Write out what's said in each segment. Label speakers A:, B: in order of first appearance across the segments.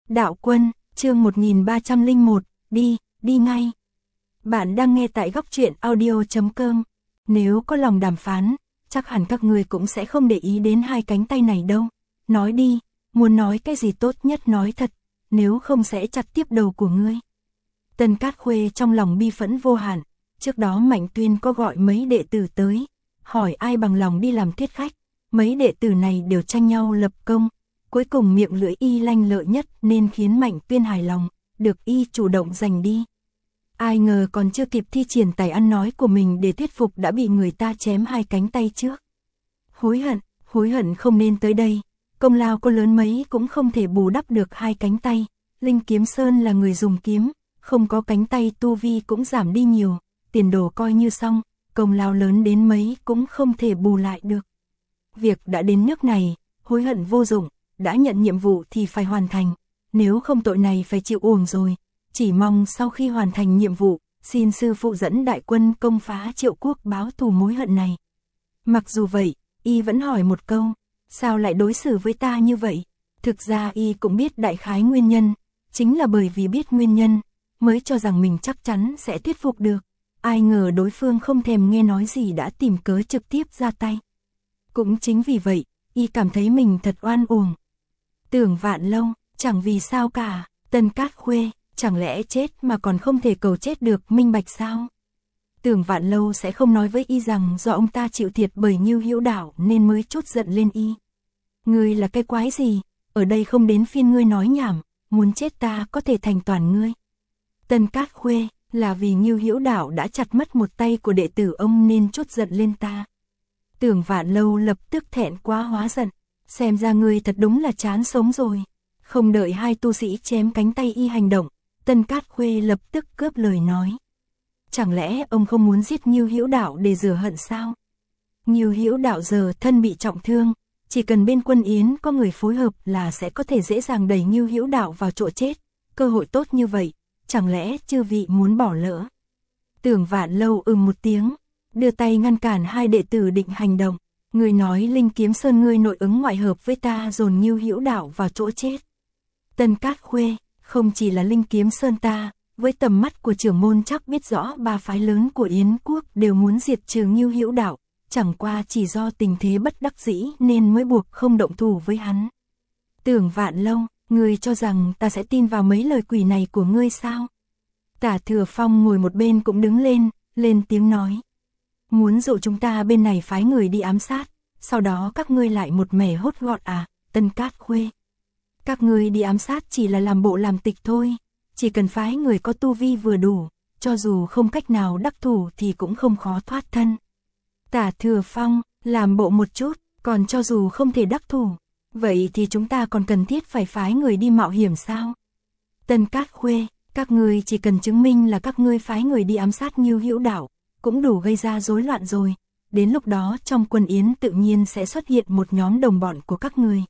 A: Đạo Quân, chương 1301, đi ngay. Bạn đang nghe tại góc truyện audio.com. Nếu có lòng đàm phán, chắc hẳn các người cũng sẽ không để ý đến hai cánh tay này đâu. Nói đi, muốn nói cái gì tốt nhất nói thật, nếu không sẽ chặt tiếp đầu của ngươi. Tân Cát Khuê trong lòng bi phẫn vô hạn, trước đó Mạnh Tuyên có gọi mấy đệ tử tới, hỏi ai bằng lòng đi làm thiết khách, mấy đệ tử này đều tranh nhau lập công. Cuối cùng miệng lưỡi y lanh lợi nhất nên khiến Mạnh Tuyên hài lòng, được y chủ động giành đi. Ai ngờ còn chưa kịp thi triển tài ăn nói của mình để thuyết phục đã bị người ta chém hai cánh tay trước. Hối hận không nên tới đây, công lao có lớn mấy cũng không thể bù đắp được hai cánh tay. Linh Kiếm Sơn là người dùng kiếm, không có cánh tay tu vi cũng giảm đi nhiều, tiền đồ coi như xong, công lao lớn đến mấy cũng không thể bù lại được. Việc đã đến nước này, hối hận vô dụng. Đã nhận nhiệm vụ thì phải hoàn thành, nếu không tội này phải chịu uổng rồi. Chỉ mong sau khi hoàn thành nhiệm vụ, xin sư phụ dẫn đại quân công phá Triệu Quốc báo thù mối hận này. Mặc dù vậy, y vẫn hỏi một câu, sao lại đối xử với ta như vậy? Thực ra y cũng biết đại khái nguyên nhân, chính là bởi vì biết nguyên nhân, mới cho rằng mình chắc chắn sẽ thuyết phục được. Ai ngờ đối phương không thèm nghe nói gì đã tìm cớ trực tiếp ra tay. Cũng chính vì vậy, y cảm thấy mình thật oan uổng. Tưởng Vạn Lâu, chẳng vì sao cả, Tân Cát Khuê, chẳng lẽ chết mà còn không thể cầu chết được minh bạch sao? Tưởng Vạn Lâu sẽ không nói với y rằng do ông ta chịu thiệt bởi Ngưu Hữu Đạo nên mới trút giận lên y. Ngươi là cái quái gì, ở đây không đến phiên ngươi nói nhảm, muốn chết ta có thể thành toàn ngươi. Tân Cát Khuê, là vì Ngưu Hữu Đạo đã chặt mất một tay của đệ tử ông nên trút giận lên ta. Tưởng Vạn Lâu lập tức thẹn quá hóa giận. Xem ra ngươi thật đúng là chán sống rồi. Không đợi hai tu sĩ chém cánh tay y hành động, Tân Cát Khuê lập tức cướp lời nói. Chẳng lẽ ông không muốn giết Ngưu Hữu Đạo để rửa hận sao? Ngưu Hữu Đạo giờ thân bị trọng thương, chỉ cần bên Quân Yến có người phối hợp là sẽ có thể dễ dàng đẩy Ngưu Hữu Đạo vào chỗ chết. Cơ hội tốt như vậy, chẳng lẽ chư vị muốn bỏ lỡ? Tưởng Vạn Lâu một tiếng, đưa tay ngăn cản hai đệ tử định hành động. Người nói Linh Kiếm Sơn ngươi nội ứng ngoại hợp với ta dồn Ngưu Hữu Đạo vào chỗ chết. Tân Cát Khuê, không chỉ là Linh Kiếm Sơn ta, với tầm mắt của trưởng môn chắc biết rõ ba phái lớn của Yến Quốc đều muốn diệt trừ Ngưu Hữu Đạo, chẳng qua chỉ do tình thế bất đắc dĩ nên mới buộc không động thủ với hắn. Tưởng Vạn Lâu, ngươi cho rằng ta sẽ tin vào mấy lời quỷ này của ngươi sao? Tả Thừa Phong ngồi một bên cũng đứng lên tiếng nói. Muốn dụ chúng ta bên này phái người đi ám sát, sau đó các ngươi lại một mẻ hốt gọn à, Tân Cát Khuê. Các ngươi đi ám sát chỉ là làm bộ làm tịch thôi, chỉ cần phái người có tu vi vừa đủ, cho dù không cách nào đắc thủ thì cũng không khó thoát thân. Tả Thừa Phong, làm bộ một chút, còn cho dù không thể đắc thủ, vậy thì chúng ta còn cần thiết phải phái người đi mạo hiểm sao? Tân Cát Khuê, các ngươi chỉ cần chứng minh là các ngươi phái người đi ám sát Ngưu Hữu Đạo, cũng đủ gây ra rối loạn rồi, đến lúc đó trong Quân Yến tự nhiên sẽ xuất hiện một nhóm đồng bọn của các người.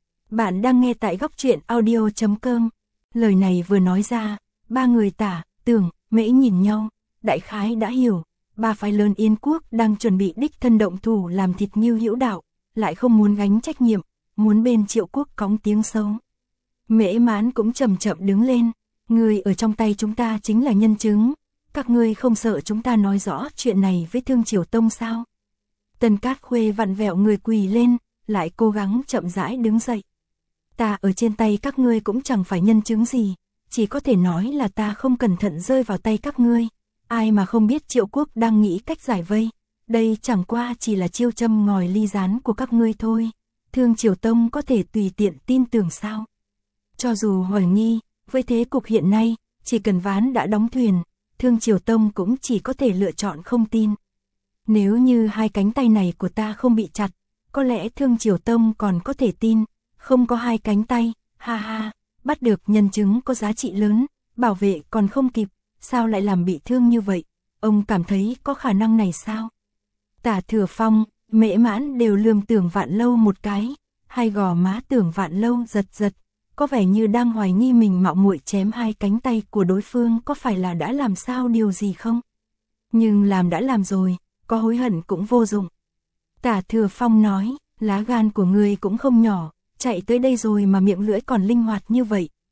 A: Bạn đang nghe tại góc truyện audio.com. Lời này vừa nói ra, ba người Tả, Tưởng, Mễ nhìn nhau, đại khái đã hiểu, ba phái lớn Yến Quốc đang chuẩn bị đích thân động thủ làm thịt Ngưu Hữu Đạo, lại không muốn gánh trách nhiệm, muốn bên Triệu Quốc cóng tiếng xấu. Mễ Mãn cũng chậm chậm đứng lên, người ở trong tay chúng ta chính là nhân chứng. Các ngươi không sợ chúng ta nói rõ chuyện này với Thương Triều Tông sao? Tân Cát Khuê vặn vẹo người quỳ lên, lại cố gắng chậm rãi đứng dậy. Ta ở trên tay các ngươi cũng chẳng phải nhân chứng gì, chỉ có thể nói là ta không cẩn thận rơi vào tay các ngươi. Ai mà không biết Triệu Quốc đang nghĩ cách giải vây, đây chẳng qua chỉ là chiêu châm ngòi ly gián của các ngươi thôi. Thương Triều Tông có thể tùy tiện tin tưởng sao? Cho dù hoài nghi, với thế cục hiện nay, chỉ cần ván đã đóng thuyền, Thương Triều Tông cũng chỉ có thể lựa chọn không tin. Nếu như hai cánh tay này của ta không bị chặt, có lẽ Thương Triều Tông còn có thể tin, không có hai cánh tay, ha ha, bắt được nhân chứng có giá trị lớn, bảo vệ còn không kịp, sao lại làm bị thương như vậy, ông cảm thấy có khả năng này sao? Tả Thừa Phong, Mễ Mãn đều lườm Tưởng Vạn Lâu một cái, hai gò má Tưởng Vạn Lâu giật giật. Có vẻ như đang hoài nghi mình mạo muội chém hai cánh tay của đối phương có phải là đã làm sao điều gì không? Nhưng làm đã làm rồi, có hối hận cũng vô dụng. Tả Thừa Phong nói, lá gan của ngươi cũng không nhỏ, chạy tới đây rồi mà miệng lưỡi còn linh hoạt như vậy,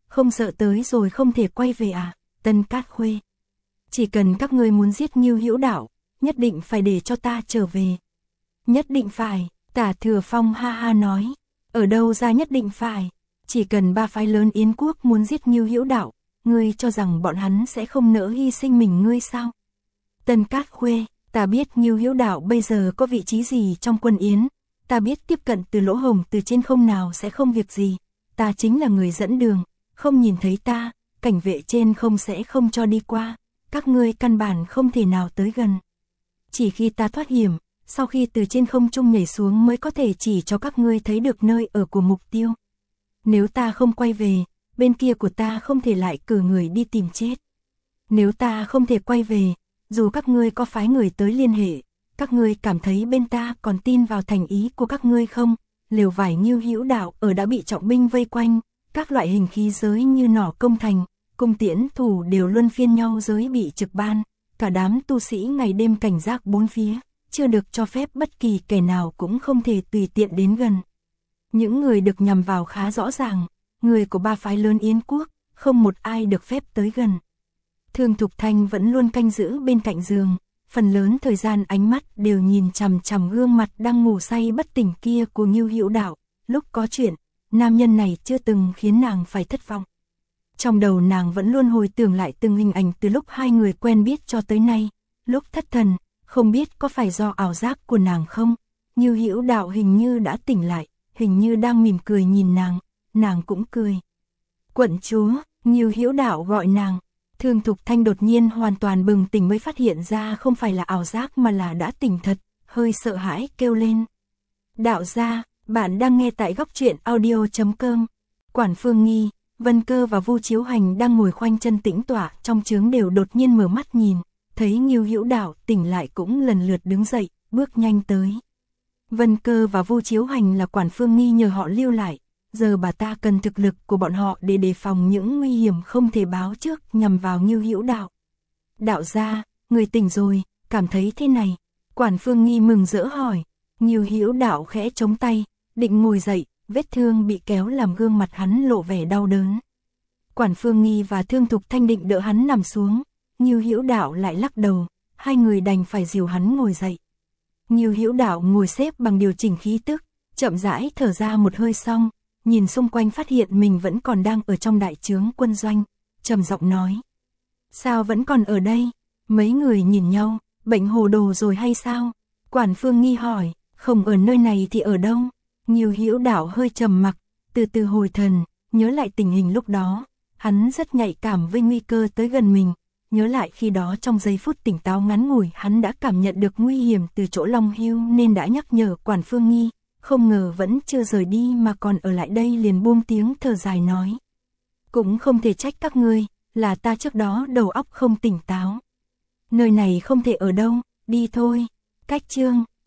A: không sợ tới rồi không thể quay về à? Tân Cát Khuê. Chỉ cần các ngươi muốn giết Ngưu Hữu Đạo, nhất định phải để cho ta trở về. Nhất định phải, Tả Thừa Phong ha ha nói. Ở đâu ra nhất định phải? Chỉ cần ba phái lớn Yến quốc muốn giết Ngưu Hữu Đạo, ngươi cho rằng bọn hắn sẽ không nỡ hy sinh mình ngươi sao? Tân Cát Khuê, ta biết Ngưu Hữu Đạo bây giờ có vị trí gì trong quân Yến, ta biết tiếp cận từ lỗ hổng từ trên không nào sẽ không việc gì, ta chính là người dẫn đường, không nhìn thấy ta, cảnh vệ trên không sẽ không cho đi qua, các ngươi căn bản không thể nào tới gần. Chỉ khi ta thoát hiểm, sau khi từ trên không trung nhảy xuống mới có thể chỉ cho các ngươi thấy được nơi ở của mục tiêu. Nếu ta không quay về, bên kia của ta không thể lại cử người đi tìm chết. Nếu ta không thể quay về, dù các ngươi có phái người tới liên hệ, các ngươi cảm thấy bên ta còn tin vào thành ý của các ngươi không? Lều vải Ngưu Hữu Đạo ở đã bị trọng binh vây quanh, các loại hình khí giới như nỏ công thành, cung tiễn thủ đều luân phiên nhau giới bị trực ban, cả đám tu sĩ ngày đêm cảnh giác bốn phía, chưa được cho phép bất kỳ kẻ nào cũng không thể tùy tiện đến gần. Những người được nhằm vào khá rõ ràng, người của ba phái lớn Yến quốc, không một ai được phép tới gần. Thương Thục Thanh vẫn luôn canh giữ bên cạnh giường, phần lớn thời gian ánh mắt đều nhìn chằm chằm gương mặt đang ngủ say bất tỉnh kia của Ngưu Hữu Đạo, lúc có chuyện, nam nhân này chưa từng khiến nàng phải thất vọng. Trong đầu nàng vẫn luôn hồi tưởng lại từng hình ảnh từ lúc hai người quen biết cho tới nay, lúc thất thần, không biết có phải do ảo giác của nàng không, Ngưu Hữu Đạo hình như đã tỉnh lại, hình như đang mỉm cười nhìn nàng cũng cười. Quận chúa, Ngưu Hữu Đạo gọi nàng. Thương Thục Thanh đột nhiên hoàn toàn bừng tỉnh mới phát hiện ra không phải là ảo giác mà là đã tỉnh thật, hơi sợ hãi kêu lên. Đạo gia, bạn đang nghe tại góc truyện audio.com. Quản Phương Nghi, Vân Cơ và Vu Chiếu Hành đang ngồi khoanh chân tĩnh tọa trong trướng đều đột nhiên mở mắt nhìn, thấy Ngưu Hữu Đạo tỉnh lại cũng lần lượt đứng dậy, bước nhanh tới. Vân Cơ và Vu Chiếu Hành là Quản Phương Nghi nhờ họ lưu lại. Giờ bà ta cần thực lực của bọn họ để đề phòng những nguy hiểm không thể báo trước nhằm vào Ngưu Hữu Đạo. Đạo gia, người tỉnh rồi, cảm thấy thế này. Quản Phương Nghi mừng rỡ hỏi. Ngưu Hữu Đạo khẽ chống tay, định ngồi dậy, vết thương bị kéo làm gương mặt hắn lộ vẻ đau đớn. Quản Phương Nghi và Thương Thục Thanh định đỡ hắn nằm xuống, Ngưu Hữu Đạo lại lắc đầu, hai người đành phải dìu hắn ngồi dậy. Ngưu Hữu Đạo ngồi xếp bằng điều chỉnh khí tức, chậm rãi thở ra một hơi xong. Nhìn xung quanh phát hiện mình vẫn còn đang ở trong đại trướng quân doanh, trầm giọng nói. Sao vẫn còn ở đây? Mấy người nhìn nhau, bệnh hồ đồ rồi hay sao? Quản Phương Nghi hỏi, không ở nơi này thì ở đâu? Ngưu Hữu Đạo hơi trầm mặc, từ từ hồi thần, nhớ lại tình hình lúc đó. Hắn rất nhạy cảm với nguy cơ tới gần mình, nhớ lại khi đó trong giây phút tỉnh táo ngắn ngủi hắn đã cảm nhận được nguy hiểm từ chỗ Long Hưu nên đã nhắc nhở Quản Phương Nghi. Không ngờ vẫn chưa rời đi mà còn ở lại đây liền buông tiếng thở dài nói. Cũng không thể trách các ngươi, là ta trước đó đầu óc không tỉnh táo. Nơi này không thể ở đâu, đi thôi. Cách chương